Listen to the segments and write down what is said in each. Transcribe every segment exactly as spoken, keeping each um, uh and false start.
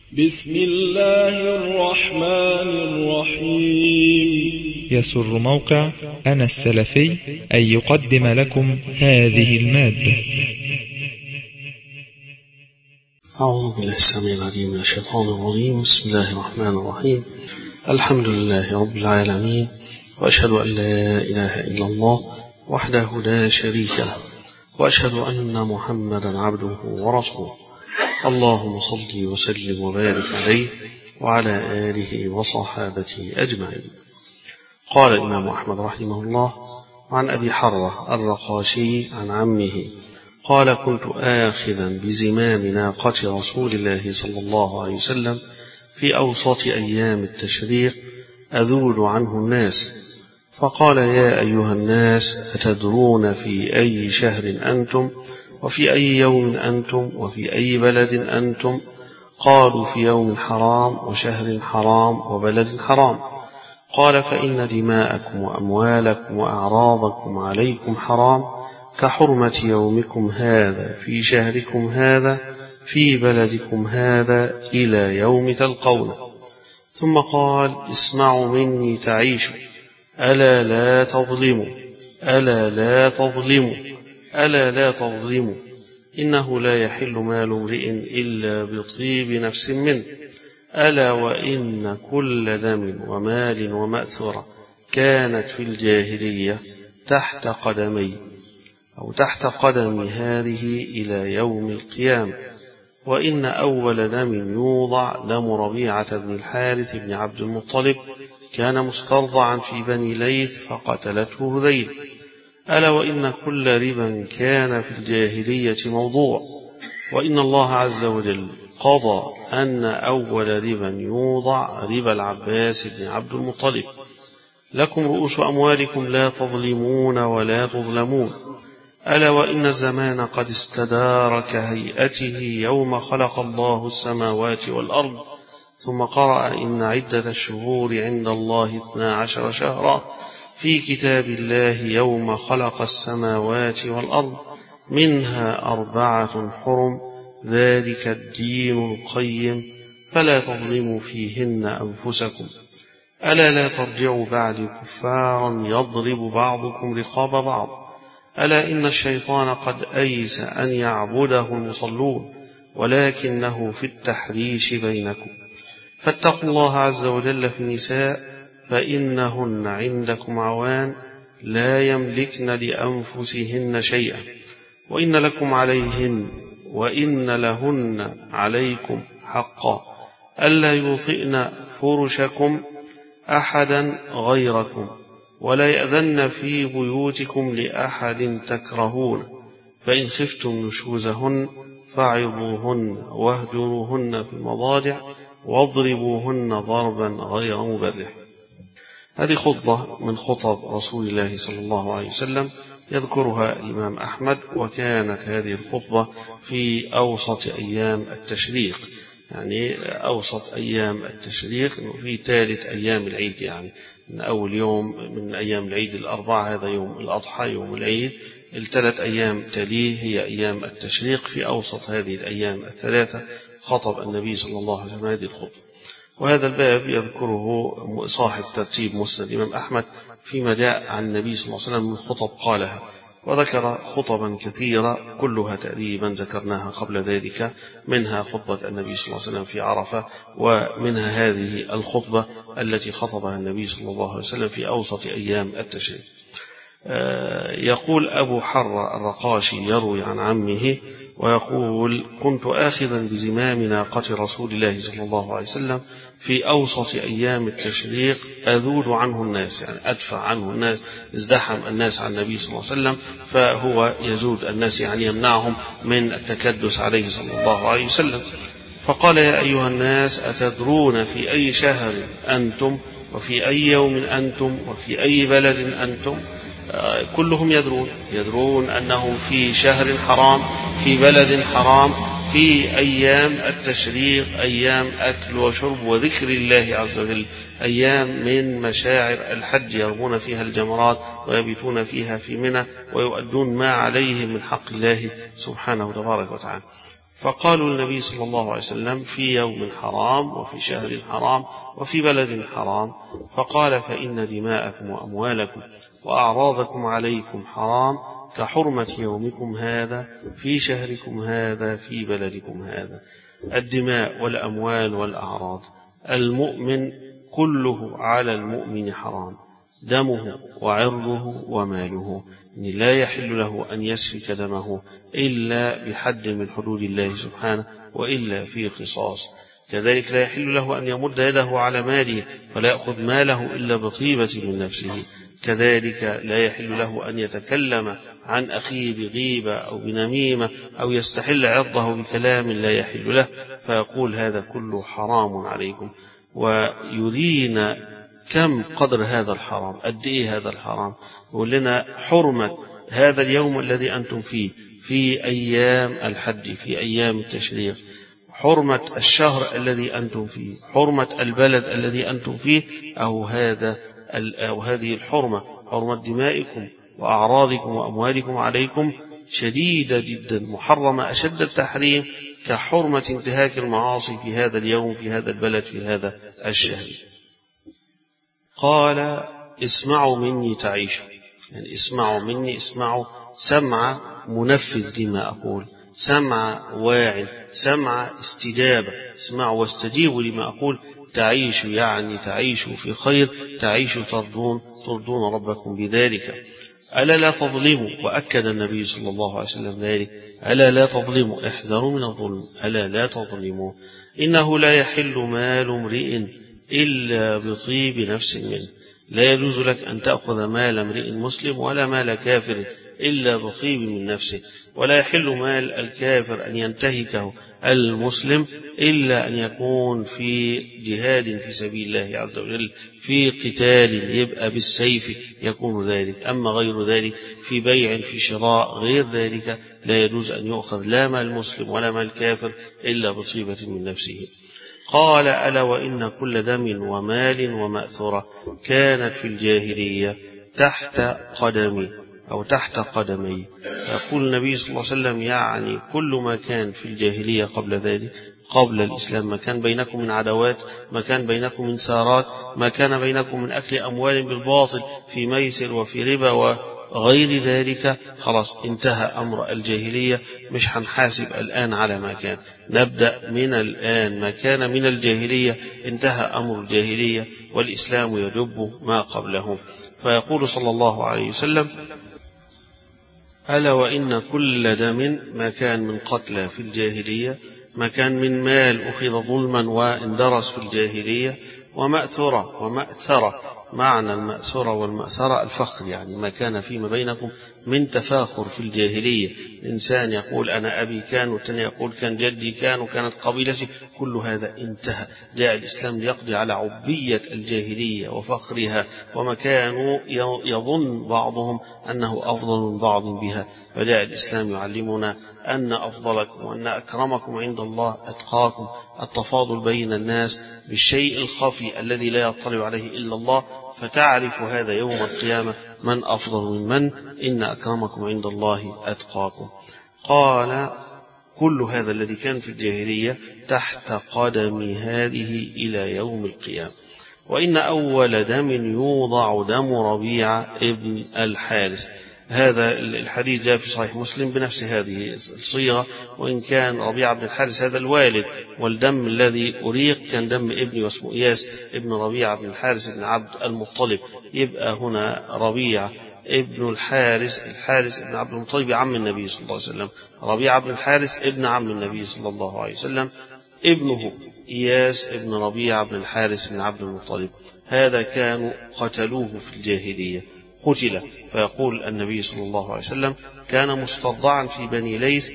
بسم الله الرحمن الرحيم. يسر موقع أنا السلفي أن يقدم لكم هذه المادة. أعوذ بالله السميع العليم من الشيطان الرجيم. بسم الله الرحمن الرحيم. الحمد لله رب العالمين، وأشهد أن لا إله إلا الله وحده لا شريك له، وأشهد أن محمدا عبده ورسوله. اللهم صل وسلم وبارك عليه وعلى آله وصحابته أجمعين. قال الإمام أحمد رحمه الله عن أبي حرة الرقاشي عن عمه قال: كنت آخذا بزمام ناقة رسول الله صلى الله عليه وسلم في أوسط أيام التشريق أذول عنه الناس، فقال: يا أيها الناس، أتدرون في أي شهر أنتم، وفي أي يوم أنتم، وفي أي بلد أنتم؟ قالوا: في يوم حرام وشهر حرام وبلد حرام. قال: فإن دماءكم وأموالكم وأعراضكم عليكم حرام كحرمة يومكم هذا في شهركم هذا في بلدكم هذا إلى يوم تلقونه. ثم قال: اسمعوا مني تعيشوا، ألا لا تظلموا، ألا لا تظلموا، ألا لا تظلموا، إنه لا يحل مال امرئ إلا بطيب نفس منه، ألا وإن كل دم ومال ومأثرة كانت في الجاهلية تحت قدمي أو تحت قدم هذه إلى يوم القيامة، وإن أول دم يوضع دم ربيعة بن الحارث بن عبد المطلب، كان مسترضعا في بني ليث فقتلته هذيل، ألا وإن كل ربا كان في الجاهلية موضوع، وإن الله عز وجل قضى أن أول ربا يوضع ربا العباس بن عبد المطلب. لكم رؤوس أموالكم لا تظلمون ولا تظلمون، ألا وإن الزمان قد استدار كهيئته يوم خلق الله السماوات والأرض. ثم قرأ: إن عدة الشهور عند الله اثنا عشر شهرا في كتاب الله يوم خلق السماوات والأرض منها أربعة حرم ذلك الدين القيم فلا تظلموا فيهن أنفسكم، ألا لا ترجعوا بعد كفارا يضرب بعضكم رقاب بعض، ألا إن الشيطان قد أيس أن يعبده المصلون ولكنه في التحريش بينكم، فاتقوا الله عز وجل في النساء فإنهن عندكم عوان لا يملكن لأنفسهن شيئا، وإن لكم عليهن وإن لهن عليكم حقا ألا يطئن فرشكم أحدا غيركم، ولا يأذن في بيوتكم لأحد تكرهون، فإن خفتم نشوزهن فاعظوهن واهجروهن في المضاجع واضربوهن ضربا غير مبرح. هذه خطبة من خطب رسول الله صلى الله عليه وسلم يذكرها الإمام أحمد، وكانت هذه الخطبة في أوسط أيام التشريق، يعني أوسط أيام التشريق في ثالث أيام العيد، يعني من أول يوم من أيام العيد الأربعة هذا يوم الأضحى يوم العيد، الثلاث أيام تليه هي أيام التشريق. في أوسط هذه الأيام الثلاثة خطب النبي صلى الله عليه وسلم هذه الخطبة. وهذا الباب يذكره صاحب ترتيب مسند الإمام أحمد فيما جاء عن النبي صلى الله عليه وسلم من خطب قالها، وذكر خطبا كثيرة كلها تقريبا ذكرناها قبل ذلك، منها خطبة النبي صلى الله عليه وسلم في عرفة، ومنها هذه الخطبة التي خطبها النبي صلى الله عليه وسلم في أوسط أيام التشريق. يقول أبو حرة الرقاشي يروي عن عمه ويقول: كنت آخذا بزمام ناقة رسول الله صلى الله عليه وسلم في أوسط أيام التشريق أذول عنه الناس، يعني أدفع عنه الناس، ازدحم الناس عن النبي صلى الله عليه وسلم فهو يزود الناس، يعني يمنعهم من التكدس عليه صلى الله عليه وسلم. فقال: يا أيها الناس، أتدرون في أي شهر أنتم، وفي أي يوم أنتم، وفي أي بلد أنتم؟ كلهم يدرون يدرون أنهم في شهر حرام في بلد حرام في أيام التشريق، أيام أكل وشرب وذكر الله عز وجل، أيام من مشاعر الحج يرمون فيها الجمرات ويبيتون فيها في منى ويؤدون ما عليهم من حق الله سبحانه وتبارك وتعالى. فقالوا النبي النبي صلى الله عليه وسلم في يوم حرام وفي شهر حرام وفي بلد حرام، فقال: فإن دماءكم وأموالكم وأعراضكم عليكم حرام كحرمة يومكم هذا في شهركم هذا في بلدكم هذا. الدماء والأموال والأعراض، المؤمن كله على المؤمن حرام، دمه وعرضه وماله، يعني لا يحل له أن يسفك دمه إلا بحد من حدود الله سبحانه وإلا في قصاص. كذلك لا يحل له أن يمد يده على ماله فلا يأخذ ماله إلا بطيبة من نفسه. كذلك لا يحل له أن يتكلم عن أخيه بغيبة أو بنميمة أو يستحل عرضه بكلام لا يحل له، فيقول: هذا كله حرام عليكم. ويرينا كم قدر هذا الحرام، قد إيه هذا الحرام. يقول لنا حرمة هذا اليوم الذي أنتم فيه في أيام الحج، في أيام التشريق، حرمة الشهر الذي أنتم فيه، حرمة البلد الذي أنتم فيه، أو هذا أو هذه الحرمة، حرمة دمائكم وأعراضكم وأموالكم عليكم شديدة جدا، محرمة أشد التحريم كحرمة انتهاك المعاصي في هذا اليوم في هذا البلد في هذا الشهر. قال: اسمعوا مني تعيشوا، يعني اسمعوا مني، اسمعوا سمع منفذ لما أقول، سمع واعي، سمع استجابة، اسمعوا واستجيبوا لما أقول، تعيشوا يعني تعيشوا في خير، تعيشوا ترضون ترضون ربكم بذلك. ألا لا تظلموا، وأكد النبي صلى الله عليه وسلم ذلك: ألا لا تظلموا، احذروا من الظلم، ألا لا تظلموا، إنه لا يحل مال امرئ إلا بطيب نفس منه. لا يجوز لك أن تأخذ مال امرئ مسلم ولا مال كافر إلا بطيب من نفسه، ولا يحل مال الكافر أن ينتهكه المسلم إلا أن يكون في جهاد في سبيل الله عز وجل، في قتال يبقى بالسيف يكون ذلك. أما غير ذلك في بيع في شراء غير ذلك لا يجوز أن يؤخذ لا مال المسلم ولا مال الكافر إلا بطيبة من نفسه. قال: ألا وإن كل دم ومال ومأثرة كانت في الجاهلية تحت قدمي أو تحت قدمي. يقول النبي صلى الله عليه وسلم: يعني كل ما كان في الجاهلية قبل ذلك، قبل الإسلام، ما كان بينكم من عداوات، ما كان بينكم من سارات، ما كان بينكم من أكل أموال بالباطل في ميسر وفي ربا وغير ذلك، خلاص انتهى أمر الجاهلية. مش هنحاسب الآن على ما كان، نبدأ من الآن. ما كان من الجاهلية انتهى أمر الجاهلية، والإسلام يجب ما قبله. فيقول صلى الله عليه وسلم: ألا وإن كل دم، ما كان من قتلى في الجاهلية، ما كان من مال أخذ ظلما واندرس في الجاهلية، ومأثرة ومأثرة. معنى المأثرة والمأثرة الفخر، يعني ما كان فيما بينكم من تفاخر في الجاهلية، الإنسان يقول أنا أبي كان، والثاني يقول كان جدي كان وكانت قبيلتي، كل هذا انتهى. جاء الإسلام ليقضي على عبية الجاهلية وفخرها، وما كانوا يظن بعضهم أنه أفضل من بعض بها. فجاء الإسلام يعلمنا أن أفضلكم وأن أكرمكم عند الله أتقاكم، التفاضل بين الناس بالشيء الخفي الذي لا يطلع عليه إلا الله، فتعرف هذا يوم القيامة من أفضل من من، إن أكرمكم عند الله أتقاكم. قال: كل هذا الذي كان في الجاهلية تحت قدم هذه إلى يوم القيامة. وإن أول دم يوضع دم ربيعة ابن الحارث. هذا الحديث جاء في صحيح مسلم بنفس هذه الصيغة، وإن كان ربيعة بن الحارث هذا الوالد، والدم الذي أريق كان دم ابني واسمه إياس ابن ربيعة بن الحارث بن عبد المطلب. يبقى هنا ربيعة ابن الحارث، الحارث ابن عبد المطلب عم النبي صلى الله عليه وسلم، ربيعة بن الحارث ابن عم النبي صلى الله عليه وسلم، ابنه إياس ابن ربيعة بن الحارث بن عبد المطلب. هذا كانوا قتلوه في الجاهلية، قتل. فيقول النبي صلى الله عليه وسلم: كان مسترضعا في بني ليس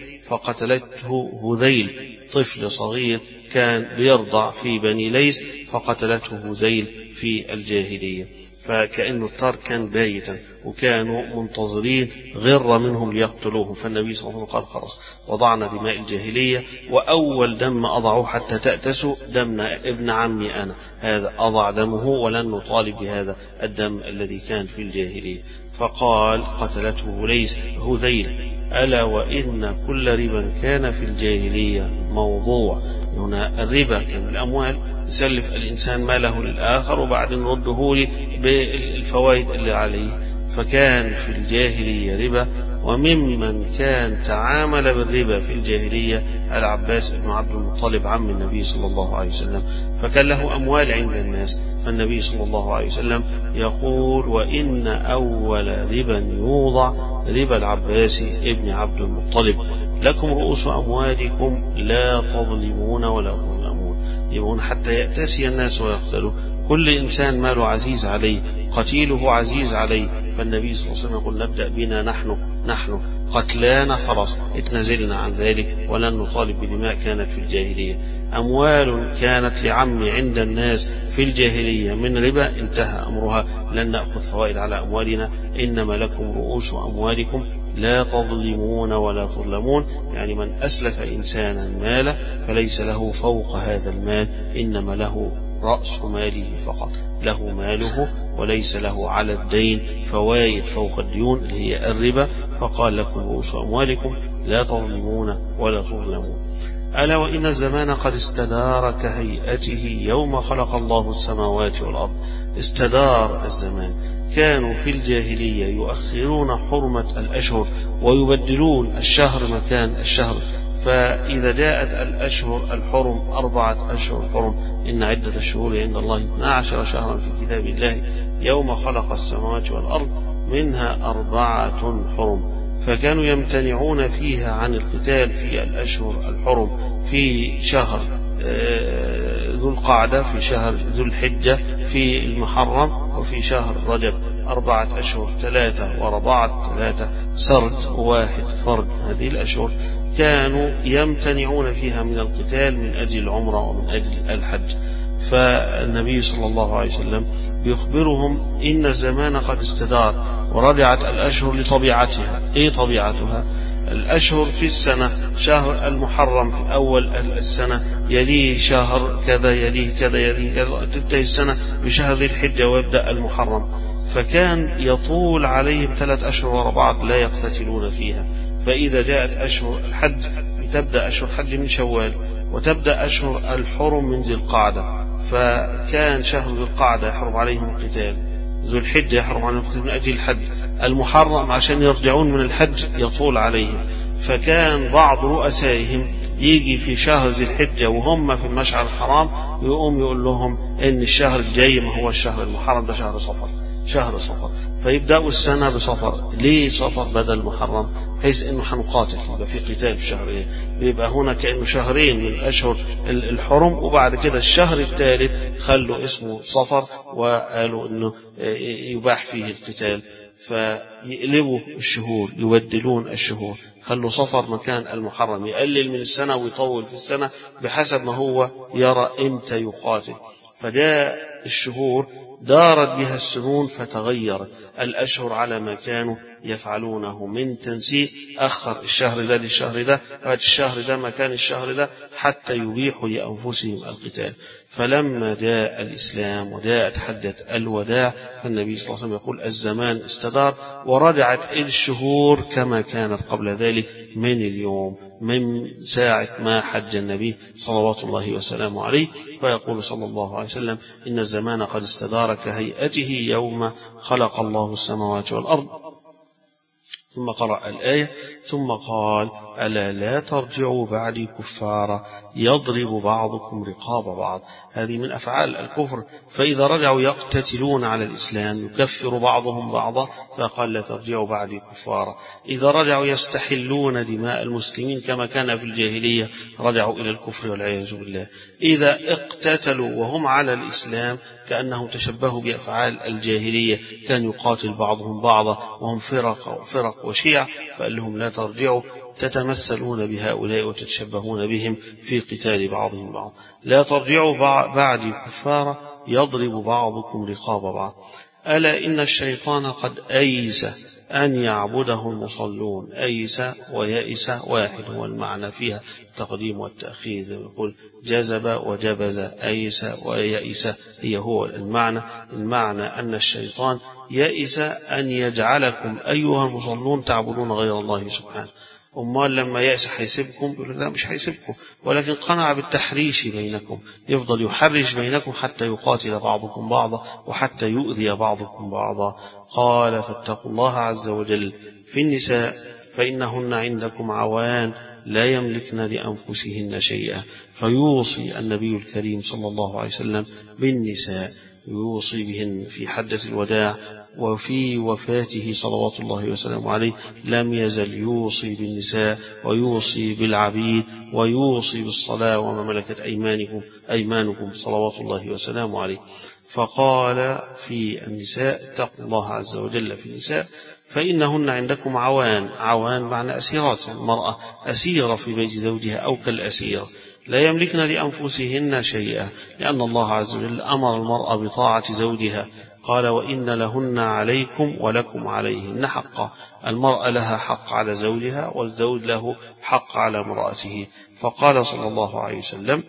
فقتلته هذيل، طفل صغير كان بيرضع في بني ليس فقتلته هذيل في الجاهلية. فكأنه الطار كان بايتا، وكانوا منتظرين غر منهم ليقتلوهم. فالنبي صلى الله عليه وسلم قال: خلاص وضعنا دماء الجاهلية، وأول دم أضعه حتى تأتسوا دم ابن عمي أنا، هذا أضع دمه ولن نطالب بهذا الدم الذي كان في الجاهلية. فقال: قتلته ليس هذيل ألا وإن كل ربا كان في الجاهلية موضوع. هنا الربا كان الأموال يسلف الإنسان ماله للآخر وبعدين رده لي بالفوائد اللي عليه، فكان في الجاهلية ربا. وممن كان تعامل بالربا في الجاهلية العباس بن عبد المطلب عم النبي صلى الله عليه وسلم، فكان له أموال عند الناس، فالنبي صلى الله عليه وسلم يقول: وإن أول ربا يوضع ربا العباس بن عبد المطلب، لكم رؤوس أموالكم لا تظلمون ولا تظلمون. يقول حتى يأتسي الناس ويقتلوا، كل إنسان ماله عزيز عليه، قتيله عزيز عليه، فالنبي صلى الله عليه وسلم يقول: نبدأ بنا نحن نحن قتلانا خلاص اتنزلنا عن ذلك ولن نطالب بدماء كانت في الجاهلية. أموال كانت لعمي عند الناس في الجاهلية من ربا انتهى أمرها، لن نأخذ فوائد على أموالنا، إنما لكم رؤوس أموالكم لا تظلمون ولا تظلمون. يعني من أسلف إنسانا مالا فليس له فوق هذا المال، إنما له رأس ماله فقط، له ماله وليس له على الدين فوائد فوق الديون اللي هي الربا. فقال: لكم رؤوس أموالكم لا تظلمون ولا تظلمون. ألا وإن الزمان قد استدار كهيئته يوم خلق الله السماوات والأرض. استدار الزمان، كانوا في الجاهلية يؤخرون حرمة الأشهر ويبدلون الشهر مكان الشهر، فإذا جاءت الأشهر الحرم أربعة أشهر حرم، إن عدة الشهور عند الله اثنا عشر شهرا في كتاب الله يوم خلق السماوات والأرض منها أربعة حرم، فكانوا يمتنعون فيها عن القتال في الأشهر الحرم، في شهر ذو القعدة، في شهر ذو الحجة، في المحرم، وفي شهر رجب. أربعة أشهر، ثلاثة وربعة، ثلاثة سرد واحد فرد. هذه الأشهر كانوا يمتنعون فيها من القتال من أجل العمرة ومن أجل الحج. فالنبي صلى الله عليه وسلم يخبرهم إن الزمان قد استدار ورجعت الأشهر لطبيعتها. إيه طبيعتها؟ الأشهر في السنة شهر المحرم في أول السنة، يليه شهر كذا، يليه كذا، يليه كذا، تنتهي السنة بشهر ذي الحجة ويبدأ المحرم. فكان يطول عليهم ثلاث أشهر ورا بعض لا يقتتلون فيها. فإذا جاءت أشهر الحج تبدأ أشهر الحج من شوال، وتبدأ أشهر الحرم من ذي القعدة، فكان شهر ذي القعدة يحرم عليهم القتال، ذو الحجة يحرم عليهم القتال من أجل الحج، المحرم عشان يرجعون من الحج يطول عليهم. فكان بعض رؤسائهم يجي في شهر ذي الحجة وهم في المشعر الحرام، يقوم يقول لهم إن الشهر الجاي ما هو الشهر المحرم، ده شهر صفر، شهر صفر، فيبدأوا السنة بصفر. ليه صفر بدل المحرم؟ حيث انه حنقاتل، يبقى في قتال في شهرين، بيبقى هنا كأنه شهرين من أشهر الحرم، وبعد كده الشهر الثالث خلوا اسمه صفر وقالوا انه يباح فيه القتال. فيقلبوا الشهور، يبدلون الشهور، خلوا صفر مكان المحرم، يقلل من السنة ويطول في السنة بحسب ما هو يرى امتى يقاتل. فجاء الشهور دارت بها السنون فتغيرت الأشهر على ما كانوا يفعلونه من تنسيق، أخر الشهر ده للشهر ده، وهذا الشهر ده مكان الشهر ده، حتى يبيحوا لأنفسهم القتال. فلما جاء الإسلام وجاءت حجة الوداع، فالنبي صلى الله عليه وسلم يقول: الزمان استدار ورجعت الشهور كما كانت قبل ذلك من اليوم، من ساعة ما حج النبي صلوات الله وسلامه عليه. فيقول صلى الله عليه وسلم: إن الزمان قد استدار كهيئته يوم خلق الله السماوات والأرض. ثم قرأ الآية: ثم قال: ألا لا ترجعوا بعدي كفارا يضرب بعضكم رقاب بعض. هذه من أفعال الكفر، فإذا رجعوا يقتتلون على الإسلام يكفر بعضهم بعضا، فقال: لا ترجعوا بعدي كفارا. إذا رجعوا يستحلون دماء المسلمين كما كان في الجاهلية رجعوا إلى الكفر والعياذ بالله. إذا اقتتلوا وهم على الإسلام كأنهم تشبهوا بأفعال الجاهلية، كان يقاتل بعضهم بعضا وهم فرق فرق وشيع، فقال لهم: لا ترجعوا تتمثلون بهؤلاء وتتشبهون بهم في قتال بعضهم بعض. لا ترجعوا بعدي كفارا يضرب بعضكم رقاب بعض. ألا إن الشيطان قد أيس أن يعبده المصلون. أيس ويئس واحد، هو المعنى فيها التقديم والتأخير، زي ما يقول جذب وجبز، أيس ويئس هي هو المعنى. المعنى أن الشيطان يئس أن يجعلكم أيها المصلون تعبدون غير الله سبحانه. أمال لما يأس حيسبكم؟ يقول لا مش حيسبكم، ولكن قنع بالتحريش بينكم، يفضل يحرش بينكم حتى يقاتل بعضكم بعضا وحتى يؤذي بعضكم بعضا. قال فاتقوا الله عز وجل في النساء فإنهن عندكم عوان لا يملكن لأنفسهن شيئا. فيوصي النبي الكريم صلى الله عليه وسلم بالنساء، يوصي بهن في حجة الوداع وفي وفاته صلوات الله وسلامه عليه، لم يزل يوصي بالنساء ويوصي بالعبيد ويوصي بالصلاة وما ملكت أيمانكم أيمانكم صلوات الله وسلامه عليه. فقال في النساء اتقوا الله عز وجل في النساء فإنهن عندكم عوان. عوان معنى أسيرات، المرأة أسيرة في بيت زوجها أو كالأسيرة، لا يملكن لأنفسهن شيئا، لأن الله عز وجل أمر المرأة بطاعة زوجها. قال وإن لهن عليكم ولكم عليهن حقا. المرأة لها حق على زوجها والزوج له حق على امرأته. فقال صلى الله عليه وسلم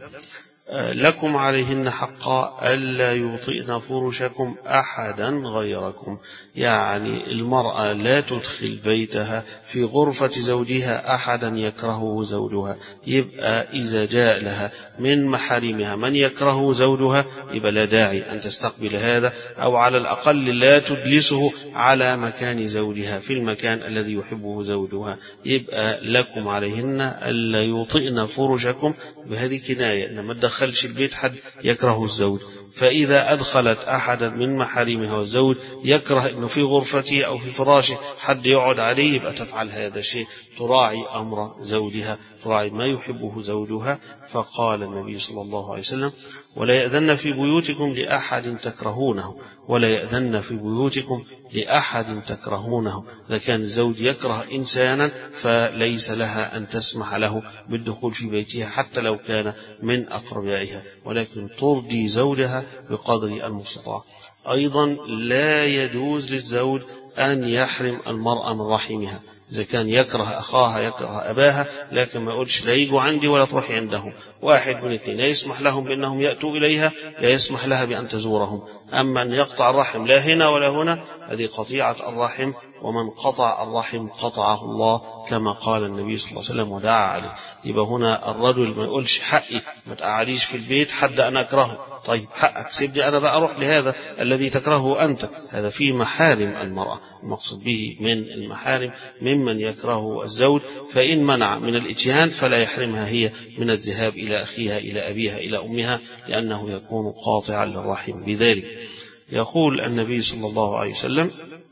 لكم عليهن حقا ألا يوطئن فرشكم أحدا غيركم، يعني المرأة لا تدخل بيتها في غرفة زوجها أحدا يكرهه زوجها. يبقى إذا جاء لها من محارمها من يكرهه زوجها يبقى لا داعي أن تستقبل هذا، أو على الأقل لا تجلسه على مكان زوجها في المكان الذي يحبه زوجها. يبقى لكم عليهن ألا يوطئن فرشكم، بهذه كناية أن ما تدخلش البيت حد يكره الزوج. فإذا أدخلت أحدا من محارمها والزوج يكره أنه في غرفته أو في فراشه حد يقعد عليه، يبقى تفعل هذا الشيء، تراعي أمر زوجها، تراعي ما يحبه زوجها. فقال النبي صلى الله عليه وسلم ولا يأذن في بيوتكم لأحد تكرهونه، ولا يأذن في بيوتكم لأحد تكرهونه. إذا كان الزوج يكره إنسانا فليس لها أن تسمح له بالدخول في بيتها حتى لو كان من أقربائها، ولكن ترضي زوجها بقدر المستطاع. أيضا لا يجوز للزوج أن يحرم المرأة من رحمها. إذا كان يكره أخاها يكره أباها، لكن ما يقولش لا يجوا عندي ولا تروحي عندهم، واحد من اثنين، لا يسمح لهم بأنهم يأتوا إليها، لا يسمح لها بأن تزورهم. أما أن يقطع الرحم لا هنا ولا هنا، هذه قطيعة الرحم، ومن قطع الرحم قطعه الله كما قال النبي صلى الله عليه وسلم ودعا عليه. يبقى هنا الرجل ما يقولش حقي ما تقعديش في البيت حد أنا أكرهه، طيب حقك سيبني أنا بقى أروح لهذا الذي تكرهه أنت. هذا في محارم المرأة، المقصد به من المحارم ممن يكرهه الزوج، فإن منع من الإتيان فلا يحرمها هي من الذهاب إلى أخيها إلى أبيها إلى أمها، لأنه يكون قاطعا للرحم بذلك. يقول النبي صلى الله عليه وسلم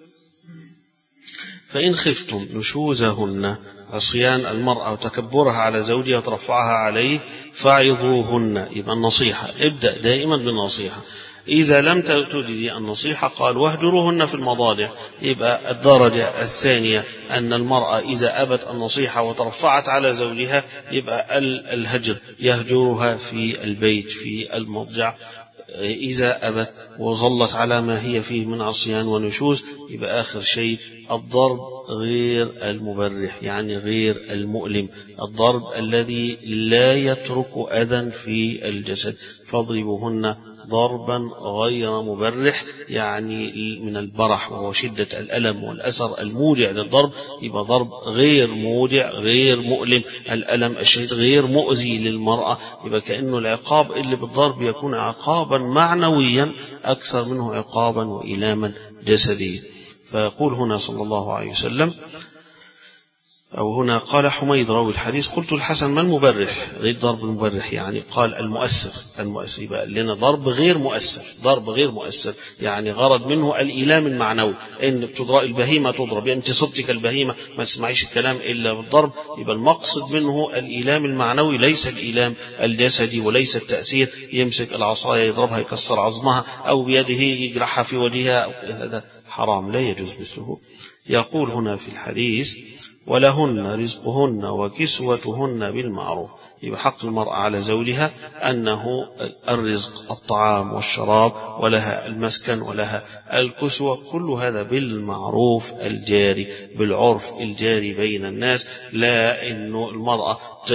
فإن خفتم نشوزهن، عصيان المرأة وتكبرها على زوجها وترفعها عليه، فاعظوهن. يبقى النصيحة، ابدأ دائما بالنصيحة. إذا لم تجدي النصيحة قال واهجروهن في المضاجع. يبقى الدرجة الثانية أن المرأة إذا أبت النصيحة وترفعت على زوجها يبقى الهجر، يهجرها في البيت في المضجع. إذا أبت وظلت على ما هي فيه من عصيان ونشوز يبقى آخر شيء الضرب غير المبرح، يعني غير المؤلم، الضرب الذي لا يترك أذى في الجسد. فاضربوهن ضربا غير مبرح، يعني من البرح وهو شدة الألم والأثر الموجع للضرب. يبقى ضرب غير موجع غير مؤلم، الألم الشديد غير مؤذي للمرأة. يبقى كأنه العقاب اللي بالضرب يكون عقابا معنويا أكثر منه عقابا وإلاما جسديا. فيقول هنا صلى الله عليه وسلم، أو هنا قال حميد راوي الحديث قلت الحسن ما المبرح؟ غير ضرب المبرح، يعني قال المؤثر. المؤثر يبقى لنا ضرب غير مؤثر، ضرب غير مؤثر يعني غرض منه الإيلام المعنوي، إن بتضرب البهيمة تضرب، يعني أنت صدتك البهيمة ما تسمعيش الكلام إلا بالضرب. يبقى المقصد منه الإيلام المعنوي ليس الإيلام الجسدي وليس التأثير، يمسك العصاية يضربها يكسر عظمها أو بيده يجرحها في وجهها، هذا حرام لا يجوز مثله. يقول هنا في الحديث ولهن رزقهن وكسوتهن بالمعروف. يبقى حق المرأة على زوجها أنه الرزق الطعام والشراب، ولها المسكن ولها الكسوة، كل هذا بالمعروف الجاري بالعرف الجاري بين الناس، لا إنه المرأة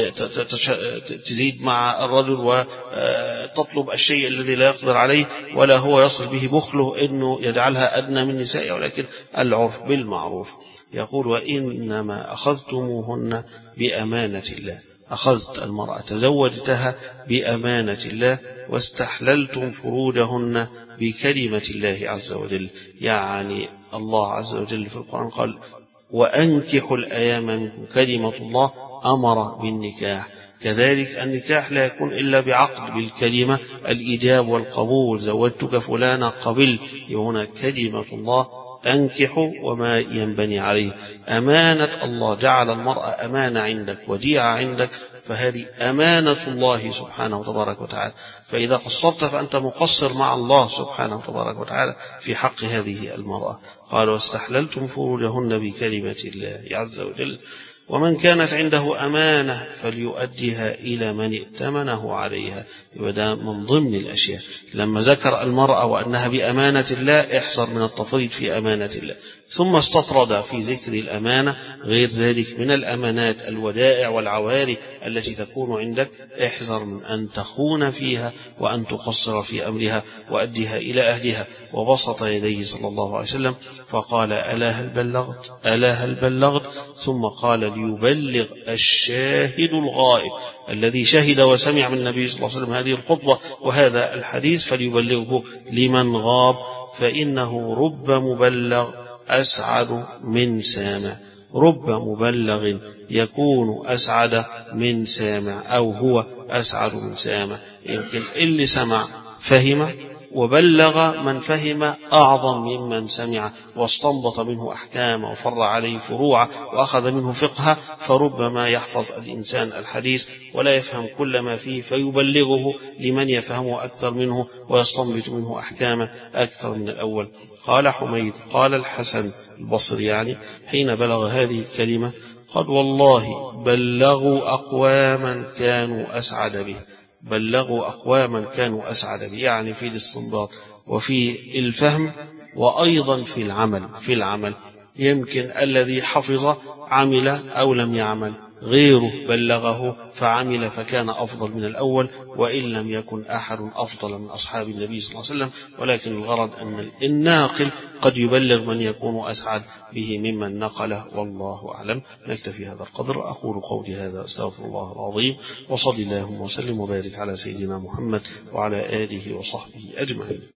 تزيد مع الرجل وتطلب الشيء الذي لا يقدر عليه ولا هو يصل به بخله إنه يجعلها أدنى من نسائه، ولكن العرف بالمعروف. يقول وإنما أخذتموهن بأمانة الله، أخذت المرأة تزوجتها بأمانة الله، واستحللتم فروجهن بكلمة الله عز وجل. يعني الله عز وجل في القرآن قال وأنكحوا الأيام منكم، كلمة الله أمر بالنكاح، كذلك النكاح لا يكون إلا بعقد بالكلمة الإيجاب والقبول، زوجتك فلانا قبل، هنا كلمة الله أنكحوا وما ينبني عليه. أمانة الله، جعل المرأة أمانة عندك وديعة عندك، فهذه أمانة الله سبحانه وتبارك وتعالى، فإذا قصرت فأنت مقصر مع الله سبحانه وتبارك وتعالى في حق هذه المرأة. قال واستحللتم فروجهن بكلمة الله عز وجل، ومن كانت عنده أمانة فليؤديها إلى من ائتمنه عليها. وده من ضمن الأشياء لما ذكر المرأة وأنها بأمانة الله، احذر من التفريط في أمانة الله. ثم استطرد في ذكر الأمانة غير ذلك من الأمانات، الودائع والعواري التي تكون عندك، احذر من أن تخون فيها وأن تقصر في أمرها وأديها إلى أهلها. وبسط يديه صلى الله عليه وسلم فقال ألا هل بلغت ألا هل بلغت ثم قال ليبلغ الشاهد الغائب، الذي شهد وسمع من النبي صلى الله عليه وسلم هذه الخطبة وهذا الحديث فليبلغه لمن غاب، فإنه رب مبلغ أسعد من سامع. رب مبلغ يكون أسعد من سامع، أو هو أسعد من سامع. يمكن اللي سمع فهم، وبلغ من فهم أعظم ممن سمع، واستنبط منه أحكام وفر عليه فروع وأخذ منه فقه. فربما يحفظ الإنسان الحديث ولا يفهم كل ما فيه، فيبلغه لمن يفهمه أكثر منه ويستنبط منه أحكام أكثر من الأول. قال حميد قال الحسن البصري يعني حين بلغ هذه الكلمة قال والله بلغوا أقواما كانوا أسعد به، بلغوا أقواما كانوا أسعد به، يعني في الاستنباط وفي الفهم وأيضا في العمل. في العمل يمكن الذي حفظ عمل أو لم يعمل، غيره بلغه فعمل فكان أفضل من الأول، وإن لم يكن أحد أفضل من أصحاب النبي صلى الله عليه وسلم. ولكن الغرض أن الناقل قد يبلغ من يكون أسعد به ممن نقله، والله أعلم. نكتفي هذا القدر. أقول قولي هذا أستغفر الله العظيم، وصلي اللهم وسلم وبارك على سيدنا محمد وعلى آله وصحبه أجمعين.